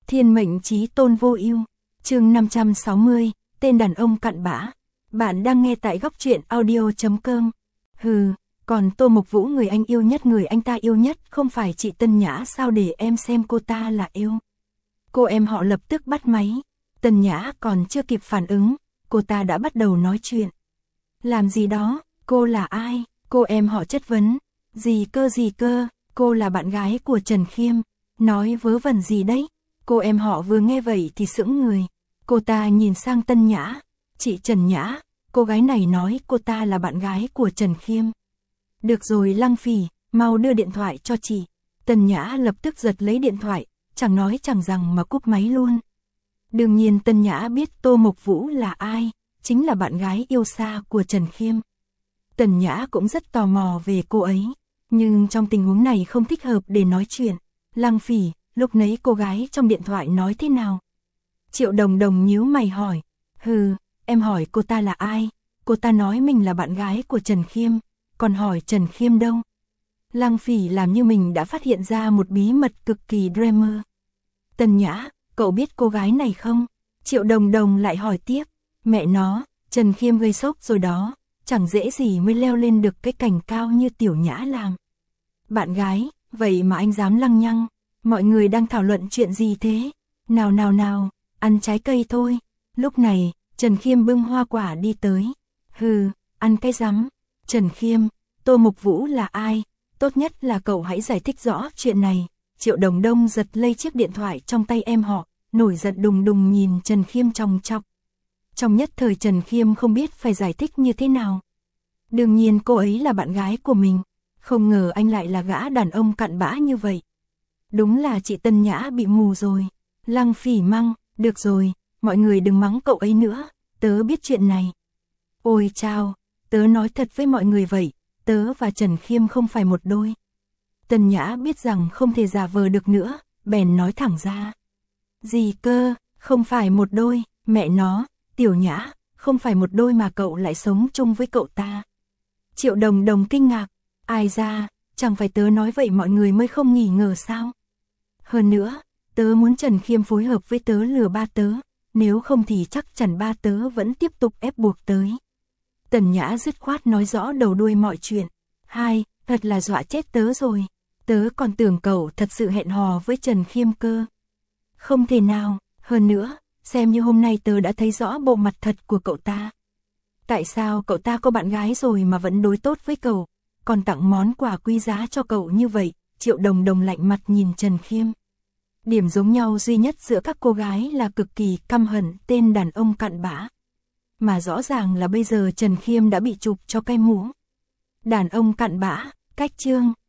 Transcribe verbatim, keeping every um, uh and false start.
Thiên mệnh chí tôn vô ưu. Chương năm trăm sáu mươi, tên đàn ông cặn bã. Bạn đang nghe tại góc truyện audio chấm com. Hừ, còn Tô Mộc Vũ người anh yêu nhất, người anh ta yêu nhất không phải chị Tân Nhã sao, để em xem cô ta là yêu. Cô em họ lập tức bắt máy. Tân Nhã còn chưa kịp phản ứng, cô ta đã bắt đầu nói chuyện. Làm gì đó, cô là ai? Cô em họ chất vấn. Gì cơ gì cơ, cô là bạn gái của Trần Khiêm. Nói vớ vẩn gì đấy? Cô em họ vừa nghe vậy thì sững người. Cô ta nhìn sang Tân Nhã. Chị Trần Nhã, cô gái này nói cô ta là bạn gái của Trần Khiêm. Được rồi Lăng Phỉ, mau đưa điện thoại cho chị. Tân Nhã lập tức giật lấy điện thoại, chẳng nói chẳng rằng mà cúp máy luôn. Đương nhiên Tân Nhã biết Tô Mộc Vũ là ai, chính là bạn gái yêu xa của Trần Khiêm. Tân Nhã cũng rất tò mò về cô ấy, nhưng trong tình huống này không thích hợp để nói chuyện. Lăng Phỉ, lúc nãy cô gái trong điện thoại nói thế nào? Triệu Đồng Đồng nhíu mày hỏi. Hừ, em hỏi cô ta là ai? Cô ta nói mình là bạn gái của Trần Khiêm, còn hỏi Trần Khiêm đâu? Lăng Phỉ làm như mình đã phát hiện ra một bí mật cực kỳ drama. Tân Nhã, cậu biết cô gái này không? Triệu Đồng Đồng lại hỏi tiếp. Mẹ nó, Trần Khiêm gây sốc rồi đó, chẳng dễ gì mới leo lên được cái cành cao như Tiểu Nhã làm. Bạn gái, vậy mà anh dám lăng nhăng. Mọi người đang thảo luận chuyện gì thế? Nào nào nào, ăn trái cây thôi. Lúc này, Trần Khiêm bưng hoa quả đi tới. Hừ, ăn cái rắm. Trần Khiêm, Tô Mộc Vũ là ai? Tốt nhất là cậu hãy giải thích rõ chuyện này. Triệu Đồng Đông giật lấy chiếc điện thoại trong tay em họ, nổi giận đùng đùng nhìn Trần Khiêm chòng chọc. Trong nhất thời Trần Khiêm không biết phải giải thích như thế nào. Đương nhiên cô ấy là bạn gái của mình, không ngờ anh lại là gã đàn ông cặn bã như vậy. Đúng là chị Tân Nhã bị mù rồi. Lăng Phỉ măng, được rồi, mọi người đừng mắng cậu ấy nữa, tớ biết chuyện này. Ôi chao, tớ nói thật với mọi người vậy, tớ và Trần Khiêm không phải một đôi. Tân Nhã biết rằng không thể giả vờ được nữa, bèn nói thẳng ra. Gì cơ, không phải một đôi, mẹ nó, Tiểu Nhã, không phải một đôi mà cậu lại sống chung với cậu ta. Triệu Đồng Đồng kinh ngạc, ai ra, chẳng phải tớ nói vậy mọi người mới không nghi ngờ sao? Hơn nữa, tớ muốn Trần Khiêm phối hợp với tớ lừa ba tớ, nếu không thì chắc chắn ba tớ vẫn tiếp tục ép buộc tới. Tần Nhã dứt khoát nói rõ đầu đuôi mọi chuyện. Hai, thật là dọa chết tớ rồi, tớ còn tưởng cậu thật sự hẹn hò với Trần Khiêm cơ. Không thể nào, hơn nữa, xem như hôm nay tớ đã thấy rõ bộ mặt thật của cậu ta. Tại sao cậu ta có bạn gái rồi mà vẫn đối tốt với cậu, còn tặng món quà quý giá cho cậu như vậy? Triệu Đồng Đồng lạnh mặt nhìn Trần Khiêm. Điểm giống nhau duy nhất giữa các cô gái là cực kỳ căm hận tên đàn ông cặn bã. Mà rõ ràng là bây giờ Trần Khiêm đã bị chụp cho cái mũ. Đàn ông cặn bã, cách chương.